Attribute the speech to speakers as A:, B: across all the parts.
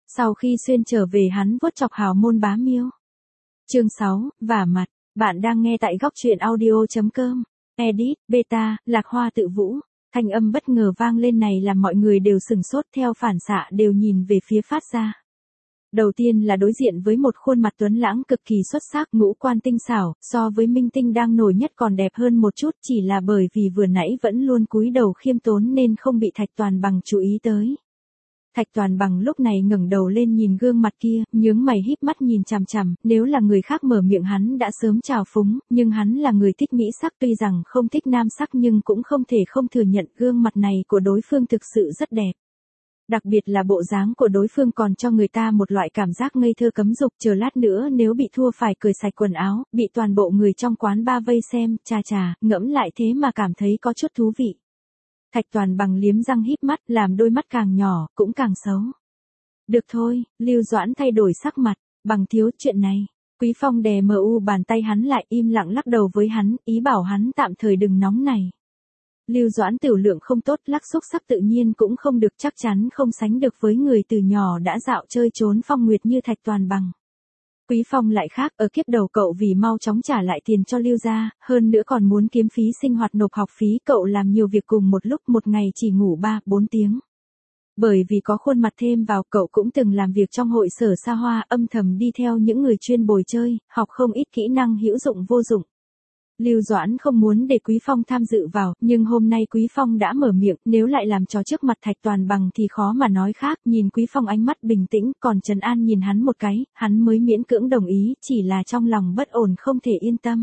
A: Sau khi xuyên trở về hắn vuốt chọc hào môn bá miêu. Chương 6, vả mặt, bạn đang nghe tại góc truyện audio.com. Edit, beta, Lạc Hoa tự vũ. Thanh âm bất ngờ vang lên này làm mọi người đều sừng sốt theo phản xạ đều nhìn về phía phát ra. Đầu tiên là đối diện với một khuôn mặt tuấn lãng cực kỳ xuất sắc, ngũ quan tinh xảo, so với minh tinh đang nổi nhất còn đẹp hơn một chút, chỉ là bởi vì vừa nãy vẫn luôn cúi đầu khiêm tốn nên không bị Thạch Toàn Bằng chú ý tới. Thạch Toàn Bằng lúc này ngẩng đầu lên nhìn gương mặt kia, nhướng mày híp mắt nhìn chằm chằm, nếu là người khác mở miệng hắn đã sớm trào phúng, nhưng hắn là người thích mỹ sắc, tuy rằng không thích nam sắc nhưng cũng không thể không thừa nhận gương mặt này của đối phương thực sự rất đẹp. Đặc biệt là bộ dáng của đối phương còn cho người ta một loại cảm giác ngây thơ cấm dục, chờ lát nữa nếu bị thua phải cởi sạch quần áo, bị toàn bộ người trong quán ba vây xem, chà, ngẫm lại thế mà cảm thấy có chút thú vị. Thạch Toàn Bằng liếm răng híp mắt, làm đôi mắt càng nhỏ, cũng càng xấu. Được thôi, Lưu Doãn thay đổi sắc mặt, Bằng thiếu chuyện này. Quý Phong đè bàn tay hắn lại, im lặng lắc đầu với hắn, ý bảo hắn tạm thời đừng nóng này. Lưu Doãn tiểu lượng không tốt, lắc xúc sắc tự nhiên cũng không được, chắc chắn không sánh được với người từ nhỏ đã dạo chơi trốn phong nguyệt như Thạch Toàn Bằng. Quý Phong lại khác, ở kiếp đầu cậu vì mau chóng trả lại tiền cho Lưu gia, hơn nữa còn muốn kiếm phí sinh hoạt nộp học phí, cậu làm nhiều việc cùng một lúc, một ngày chỉ ngủ 3-4 tiếng. Bởi vì có khuôn mặt thêm vào, cậu cũng từng làm việc trong hội sở xa hoa, âm thầm đi theo những người chuyên bồi chơi, học không ít kỹ năng hữu dụng vô dụng. Lưu Doãn không muốn để Quý Phong tham dự vào, nhưng hôm nay Quý Phong đã mở miệng, nếu lại làm trò trước mặt Thạch Toàn Bằng thì khó mà nói khác, nhìn Quý Phong ánh mắt bình tĩnh, còn trấn an nhìn hắn một cái, hắn mới miễn cưỡng đồng ý, chỉ là trong lòng bất ổn không thể yên tâm.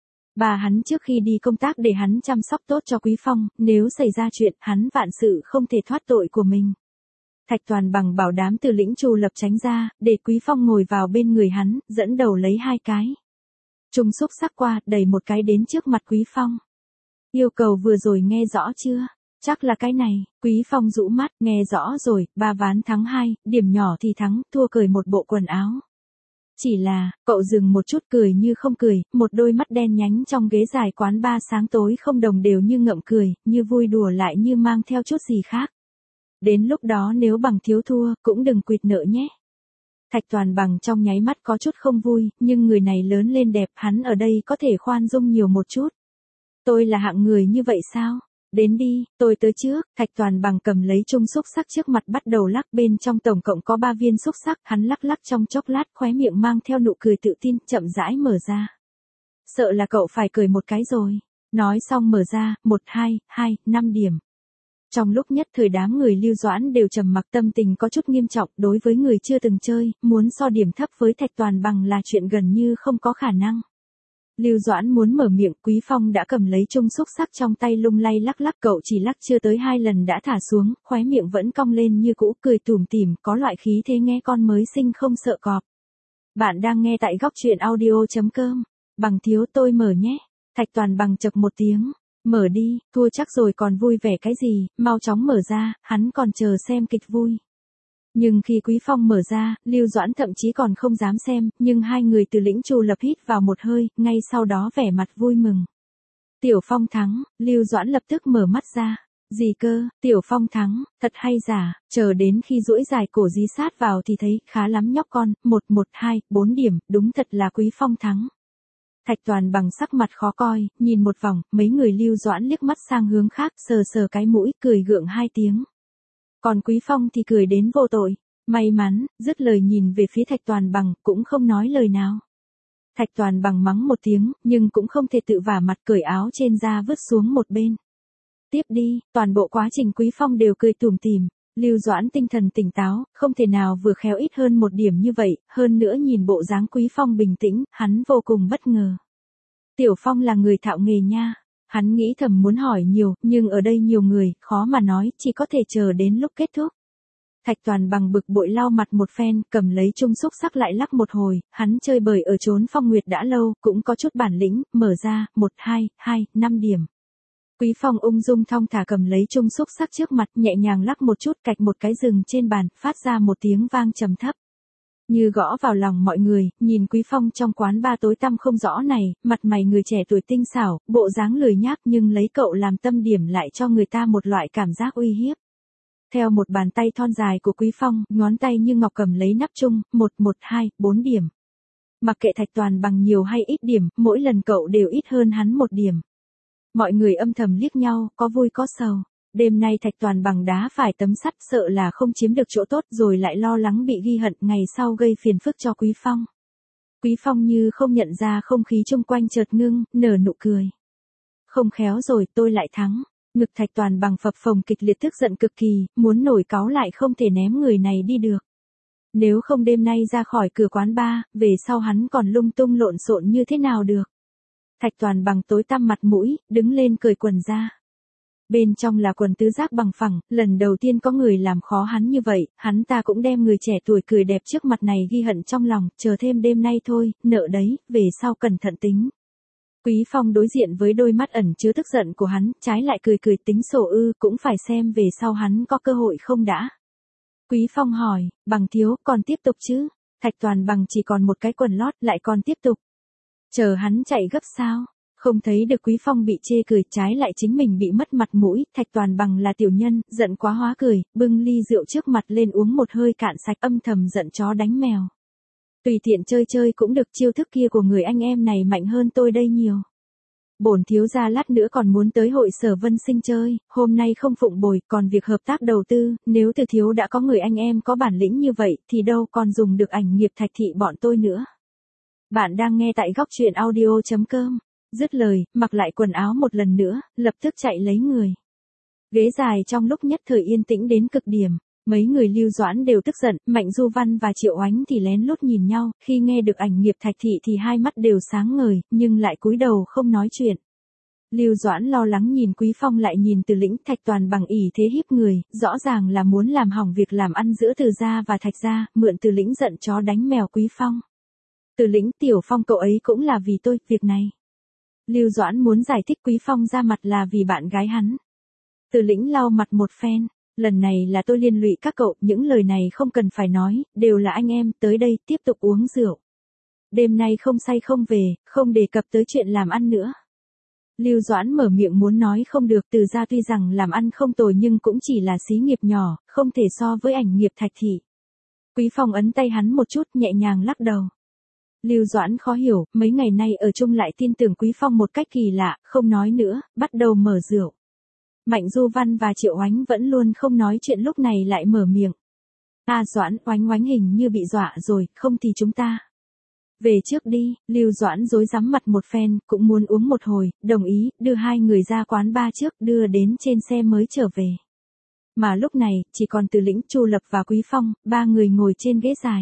A: Bà hắn trước khi đi công tác để hắn chăm sóc tốt cho Quý Phong, nếu xảy ra chuyện, hắn vạn sự không thể thoát tội của mình. Thạch Toàn Bằng bảo đám từ lĩnh Chu Lập tránh ra, để Quý Phong ngồi vào bên người hắn, dẫn đầu lấy 2 cái. Trung xúc sắc qua, đẩy một cái đến trước mặt Quý Phong. Yêu cầu vừa rồi nghe rõ chưa? Chắc là cái này. Quý Phong rũ mắt, nghe rõ rồi, 3 ván thắng 2, điểm nhỏ thì thắng, thua cởi một bộ quần áo. Chỉ là, cậu dừng một chút cười như không cười, một đôi mắt đen nhánh trong ghế dài quán ba sáng tối không đồng đều như ngậm cười, như vui đùa lại như mang theo chút gì khác. Đến lúc đó nếu Bằng thiếu thua, cũng đừng quỵt nợ nhé. Thạch Toàn Bằng trong nháy mắt có chút không vui, nhưng người này lớn lên đẹp, hắn ở đây có thể khoan dung nhiều một chút. Tôi là hạng người như vậy sao? Đến đi, tôi tới trước. Thạch Toàn Bằng cầm lấy chung xúc sắc trước mặt bắt đầu lắc, bên trong tổng cộng có 3 viên xúc sắc, hắn lắc trong chốc lát, khóe miệng mang theo nụ cười tự tin, chậm rãi mở ra. Sợ là cậu phải cười một cái rồi. Nói xong mở ra, 1, 2, 5 điểm. Trong lúc nhất thời đám người Lưu Doãn đều trầm mặc, tâm tình có chút nghiêm trọng, đối với người chưa từng chơi, muốn so điểm thấp với Thạch Toàn Bằng là chuyện gần như không có khả năng. Lưu Doãn muốn mở miệng, Quý Phong đã cầm lấy chung xúc sắc trong tay lung lay lắc, cậu chỉ lắc chưa tới 2 lần đã thả xuống, khóe miệng vẫn cong lên như cũ, cười tủm tỉm, có loại khí thế nghe con mới sinh không sợ cọp. Bạn đang nghe tại góc truyện audio.com. Bằng thiếu tôi mở nhé. Thạch Toàn Bằng chậc một tiếng. Mở đi, thua chắc rồi còn vui vẻ cái gì, mau chóng mở ra, hắn còn chờ xem kịch vui. Nhưng khi Quý Phong mở ra, Lưu Doãn thậm chí còn không dám xem, nhưng 2 người từ lĩnh Chu Lập hít vào một hơi, ngay sau đó vẻ mặt vui mừng. Tiểu Phong thắng, Lưu Doãn lập tức mở mắt ra. Gì cơ, Tiểu Phong thắng, thật hay giả, chờ đến khi duỗi dài cổ dí sát vào thì thấy, khá lắm nhóc con, 1, 2, 4 điểm, đúng thật là Quý Phong thắng. Thạch Toàn Bằng sắc mặt khó coi, nhìn một vòng, mấy người Lưu Doãn liếc mắt sang hướng khác, sờ cái mũi, cười gượng 2 tiếng. Còn Quý Phong thì cười đến vô tội, may mắn, dứt lời nhìn về phía Thạch Toàn Bằng, cũng không nói lời nào. Thạch Toàn Bằng mắng một tiếng, nhưng cũng không thể tự vả mặt, cởi áo trên ra vứt xuống một bên. Tiếp đi, toàn bộ quá trình Quý Phong đều cười tủm tỉm. Lưu Doãn tinh thần tỉnh táo, không thể nào vừa khéo ít hơn một điểm như vậy, hơn nữa nhìn bộ dáng Quý Phong bình tĩnh, hắn vô cùng bất ngờ. Tiểu Phong là người thạo nghề nha. Hắn nghĩ thầm muốn hỏi nhiều, nhưng ở đây nhiều người, khó mà nói, chỉ có thể chờ đến lúc kết thúc. Thạch Toàn Bằng bực bội lau mặt một phen, cầm lấy chung xúc sắc lại lắc một hồi, hắn chơi bời ở trốn phong nguyệt đã lâu, cũng có chút bản lĩnh, mở ra, 1, 2, 5 điểm. Quý Phong ung dung thong thả cầm lấy chung xúc sắc trước mặt, nhẹ nhàng lắc một chút, cạch một cái rừng trên bàn, phát ra một tiếng vang trầm thấp. Như gõ vào lòng mọi người, nhìn Quý Phong trong quán ba tối tăm không rõ này, mặt mày người trẻ tuổi tinh xảo, bộ dáng lười nhác nhưng lấy cậu làm tâm điểm lại cho người ta một loại cảm giác uy hiếp. theo một bàn tay thon dài của Quý Phong, ngón tay như ngọc cầm lấy nắp chung, 4 điểm. Mặc kệ Thạch Toàn Bằng nhiều hay ít điểm, mỗi lần cậu đều ít hơn hắn 1 điểm. Mọi người âm thầm liếc nhau, có vui có sầu. Đêm nay Thạch Toàn Bằng đá phải tấm sắt, sợ là không chiếm được chỗ tốt rồi lại lo lắng bị ghi hận, ngày sau gây phiền phức cho Quý Phong. Quý Phong như không nhận ra không khí chung quanh chợt ngưng, nở nụ cười. Không khéo rồi, tôi lại thắng. Ngực Thạch Toàn Bằng phập phồng kịch liệt, tức giận cực kỳ, muốn nổi cáu lại không thể ném người này đi được. Nếu không đêm nay ra khỏi cửa quán bar, về sau hắn còn lung tung lộn xộn như thế nào được. Thạch Toàn Bằng tối tăm mặt mũi, đứng lên cởi quần ra. Bên trong là quần tứ giác bằng phẳng, lần đầu tiên có người làm khó hắn như vậy, hắn ta cũng đem người trẻ tuổi cười đẹp trước mặt này ghi hận trong lòng, chờ thêm đêm nay thôi, nợ đấy, về sau cẩn thận tính. Quý Phong đối diện với đôi mắt ẩn chứa tức giận của hắn, trái lại cười cười tính sổ ư, cũng phải xem về sau hắn có cơ hội không đã. Quý Phong hỏi, Bằng thiếu, còn tiếp tục chứ? Thạch Toàn Bằng chỉ còn một cái quần lót, lại còn tiếp tục. Chờ hắn chạy gấp sao? Không thấy được Quý Phong bị chê cười, trái lại chính mình bị mất mặt mũi, Thạch Toàn Bằng là tiểu nhân, giận quá hóa cười, bưng ly rượu trước mặt lên uống một hơi cạn sạch, âm thầm giận chó đánh mèo. Tùy tiện chơi chơi cũng được, chiêu thức kia của người anh em này mạnh hơn tôi đây nhiều. Bổn thiếu gia lát nữa còn muốn tới hội Sở Vân Sinh chơi, hôm nay không phụng bồi, còn việc hợp tác đầu tư, nếu từ thiếu đã có người anh em có bản lĩnh như vậy, thì đâu còn dùng được ảnh nghiệp Thạch thị bọn tôi nữa. Bạn đang nghe tại góc truyện audio.com. Dứt lời, mặc lại quần áo một lần nữa, lập tức chạy lấy người. Ghế dài trong lúc nhất thời yên tĩnh đến cực điểm. Mấy người Lưu Doãn đều tức giận, Mạnh Du Văn và Triệu Oánh thì lén lút nhìn nhau, khi nghe được ảnh nghiệp Thạch thị thì hai mắt đều sáng ngời, nhưng lại cúi đầu không nói chuyện. Lưu Doãn lo lắng nhìn Quý Phong, lại nhìn Từ Lĩnh. Thạch Toàn Bằng ỷ thế hiếp người, rõ ràng là muốn làm hỏng việc làm ăn giữa Từ gia và Thạch gia, mượn Từ Lĩnh giận chó đánh mèo Quý Phong. Từ Lĩnh, Tiểu Phong cậu ấy cũng là vì tôi, việc này. Lưu Doãn muốn giải thích, Quý Phong ra mặt là vì bạn gái hắn. Từ Lĩnh lau mặt một phen. Lần này là tôi liên lụy các cậu, những lời này không cần phải nói, đều là anh em, tới đây tiếp tục uống rượu. Đêm nay không say không về, không đề cập tới chuyện làm ăn nữa. Lưu Doãn mở miệng muốn nói không được, Từ gia tuy rằng làm ăn không tồi nhưng cũng chỉ là xí nghiệp nhỏ, không thể so với ảnh nghiệp Thạch thị. Quý Phong ấn tay hắn một chút, nhẹ nhàng lắc đầu. Lưu Doãn khó hiểu, mấy ngày nay ở chung lại tin tưởng Quý Phong một cách kỳ lạ, không nói nữa, bắt đầu mở rượu. Mạnh Du Văn và Triệu Oánh vẫn luôn không nói chuyện, lúc này lại mở miệng. Doãn, Oánh hình như bị dọa rồi, không thì chúng ta về trước đi. Lưu Doãn rối rắm mặt một phen, cũng muốn uống một hồi, đồng ý, đưa hai người ra quán bar trước, đưa đến trên xe mới trở về. Mà lúc này, chỉ còn Từ Lĩnh, Chu Lập và Quý Phong, ba người ngồi trên ghế dài.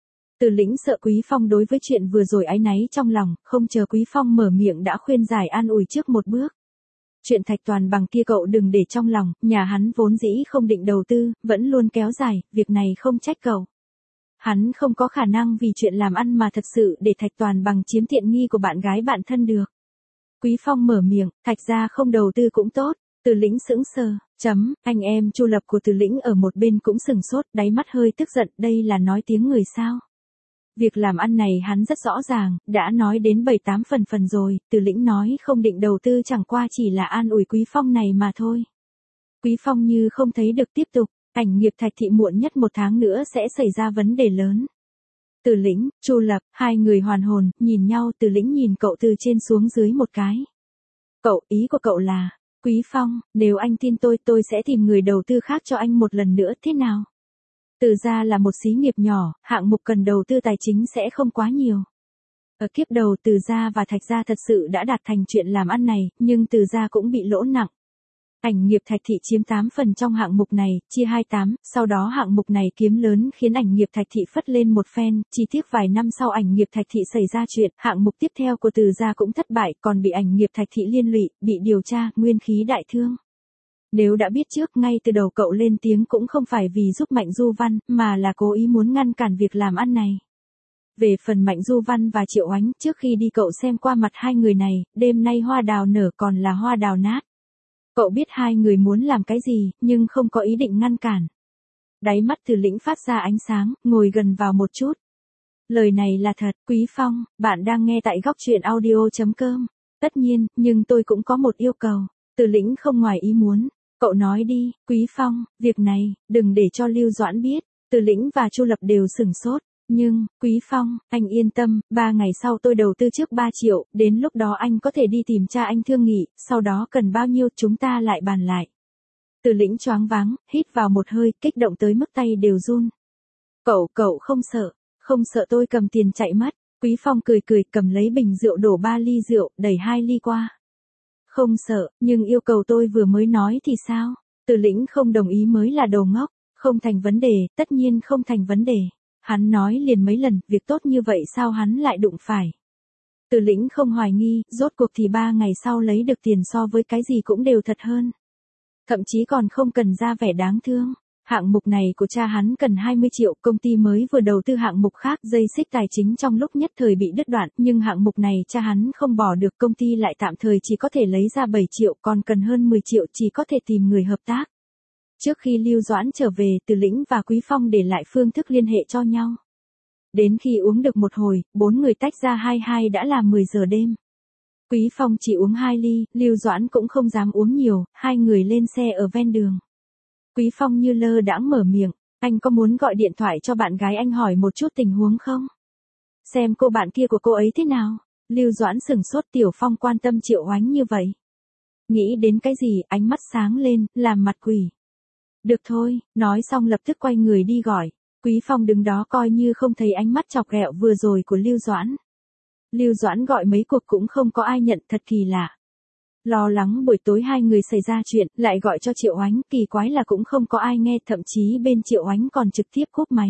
A: Từ Lĩnh sợ Quý Phong đối với chuyện vừa rồi áy náy trong lòng, không chờ Quý Phong mở miệng đã khuyên giải an ủi trước một bước. Chuyện Thạch Toàn Bằng kia cậu đừng để trong lòng, nhà hắn vốn dĩ không định đầu tư, vẫn luôn kéo dài, việc này không trách cậu. Hắn không có khả năng vì chuyện làm ăn mà thật sự để Thạch Toàn Bằng chiếm tiện nghi của bạn gái bạn thân được. Quý Phong mở miệng, Thạch gia không đầu tư cũng tốt. Từ Lĩnh sững sờ, anh em Chu Lập của Từ Lĩnh ở một bên cũng sừng sốt, đáy mắt hơi tức giận, đây là nói tiếng người sao? Việc làm ăn này hắn rất rõ ràng, đã nói đến 7-8 phần rồi, Từ Lĩnh nói không định đầu tư chẳng qua chỉ là an ủi Quý Phong này mà thôi. Quý Phong như không thấy được, tiếp tục, ảnh nghiệp Thạch thị muộn nhất 1 tháng nữa sẽ xảy ra vấn đề lớn. Từ Lĩnh, Chu Lập, hai người hoàn hồn, nhìn nhau, Từ Lĩnh nhìn cậu từ trên xuống dưới một cái. Cậu, ý của cậu là, Quý Phong, nếu anh tin tôi sẽ tìm người đầu tư khác cho anh một lần nữa, thế nào? Từ gia là một xí nghiệp nhỏ, hạng mục cần đầu tư tài chính sẽ không quá nhiều. Ở kiếp đầu Từ gia và Thạch gia thật sự đã đạt thành chuyện làm ăn này, nhưng Từ gia cũng bị lỗ nặng. Ảnh nghiệp Thạch thị chiếm 8 phần trong hạng mục này, chia 28, sau đó hạng mục này kiếm lớn khiến ảnh nghiệp Thạch thị phất lên một phen, chỉ tiếc vài năm sau ảnh nghiệp Thạch thị xảy ra chuyện, hạng mục tiếp theo của Từ gia cũng thất bại, còn bị ảnh nghiệp Thạch thị liên lụy, bị điều tra, nguyên khí đại thương. Nếu đã biết trước ngay từ đầu cậu lên tiếng cũng không phải vì giúp Mạnh Du Văn, mà là cố ý muốn ngăn cản việc làm ăn này. Về phần Mạnh Du Văn và Triệu Oánh, trước khi đi cậu xem qua mặt hai người này, đêm nay hoa đào nở còn là hoa đào nát. Cậu biết hai người muốn làm cái gì, nhưng không có ý định ngăn cản. Đáy mắt Từ Lĩnh phát ra ánh sáng, ngồi gần vào một chút. Lời này là thật, Quý Phong, bạn đang nghe tại góc truyện audio.com. Tất nhiên, nhưng tôi cũng có một yêu cầu. Từ Lĩnh không ngoài ý muốn. Cậu nói đi, Quý Phong, việc này, đừng để cho Lưu Doãn biết. Từ Lĩnh và Chu Lập đều sửng sốt. Nhưng, Quý Phong, anh yên tâm, 3 ngày sau tôi đầu tư trước 3 triệu, đến lúc đó anh có thể đi tìm cha anh thương nghị, sau đó cần bao nhiêu chúng ta lại bàn lại. Từ Lĩnh choáng váng, hít vào một hơi, kích động tới mức tay đều run. Cậu không sợ tôi cầm tiền chạy mất. Quý Phong cười cười cầm lấy bình rượu đổ 3 ly rượu, đẩy 2 ly qua. Không sợ, nhưng yêu cầu tôi vừa mới nói thì sao? Từ Lĩnh không đồng ý mới là đồ ngốc, không thành vấn đề, tất nhiên không thành vấn đề. Hắn nói liền mấy lần, việc tốt như vậy sao hắn lại đụng phải. Từ Lĩnh không hoài nghi, rốt cuộc thì 3 ngày sau lấy được tiền so với cái gì cũng đều thật hơn. Thậm chí còn không cần ra vẻ đáng thương. Hạng mục này của cha hắn cần 20 triệu, công ty mới vừa đầu tư hạng mục khác, dây xích tài chính trong lúc nhất thời bị đứt đoạn, nhưng hạng mục này cha hắn không bỏ được, công ty lại tạm thời chỉ có thể lấy ra 7 triệu, còn cần hơn 10 triệu chỉ có thể tìm người hợp tác. Trước khi Lưu Doãn trở về, Từ Lĩnh và Quý Phong để lại phương thức liên hệ cho nhau. Đến khi uống được một hồi, 4 người tách ra hai đã là 10 giờ đêm. Quý Phong chỉ uống 2 ly, Lưu Doãn cũng không dám uống nhiều, hai người lên xe ở ven đường. Quý Phong như lơ đãng mở miệng, anh có muốn gọi điện thoại cho bạn gái anh hỏi một chút tình huống không? Xem cô bạn kia của cô ấy thế nào? Lưu Doãn sửng sốt, Tiểu Phong quan tâm Triệu Oánh như vậy. Nghĩ đến cái gì, ánh mắt sáng lên, làm mặt quỷ. Được thôi, nói xong lập tức quay người đi gọi. Quý Phong đứng đó coi như không thấy ánh mắt chọc ghẹo vừa rồi của Lưu Doãn. Lưu Doãn gọi mấy cuộc cũng không có ai nhận, thật kỳ lạ. Lo lắng buổi tối hai người xảy ra chuyện, lại gọi cho Triệu Oánh, kỳ quái là cũng không có ai nghe, thậm chí bên Triệu Oánh còn trực tiếp cúp máy.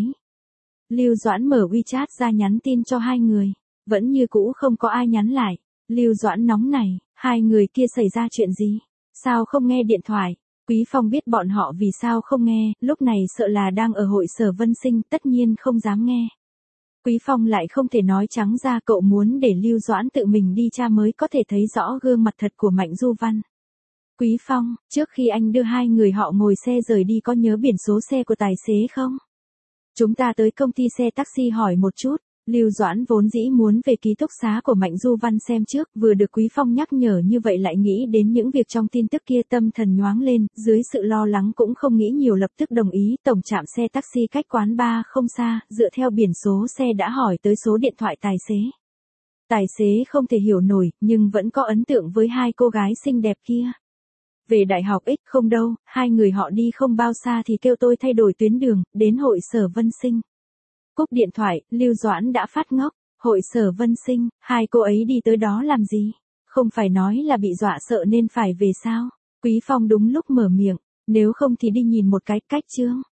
A: Lưu Doãn mở WeChat ra nhắn tin cho hai người, vẫn như cũ không có ai nhắn lại. Lưu Doãn nóng này, hai người kia xảy ra chuyện gì? Sao không nghe điện thoại? Quý Phong biết bọn họ vì sao không nghe, lúc này sợ là đang ở hội Sở Vân Sinh, tất nhiên không dám nghe. Quý Phong lại không thể nói trắng ra, cậu muốn để Lưu Doãn tự mình đi tra mới có thể thấy rõ gương mặt thật của Mạnh Du Văn. Quý Phong, trước khi anh đưa hai người họ ngồi xe rời đi có nhớ biển số xe của tài xế không? Chúng ta tới công ty xe taxi hỏi một chút. Lưu Doãn vốn dĩ muốn về ký túc xá của Mạnh Du Văn xem trước, vừa được Quý Phong nhắc nhở như vậy lại nghĩ đến những việc trong tin tức kia, tâm thần nhoáng lên, dưới sự lo lắng cũng không nghĩ nhiều lập tức đồng ý. Tổng trạm xe taxi cách quán bar không xa, dựa theo biển số xe đã hỏi tới số điện thoại tài xế. Tài xế không thể hiểu nổi, nhưng vẫn có ấn tượng với hai cô gái xinh đẹp kia. Về đại học X không đâu, hai người họ đi không bao xa thì kêu tôi thay đổi tuyến đường, đến hội Sở Vân Sinh. Cúp điện thoại, Lưu Doãn đã phát ngốc, hội Sở Vân Sinh, hai cô ấy đi tới đó làm gì? Không phải nói là bị dọa sợ nên phải về sao? Quý Phong đúng lúc mở miệng, nếu không thì đi nhìn một cái, cách chương.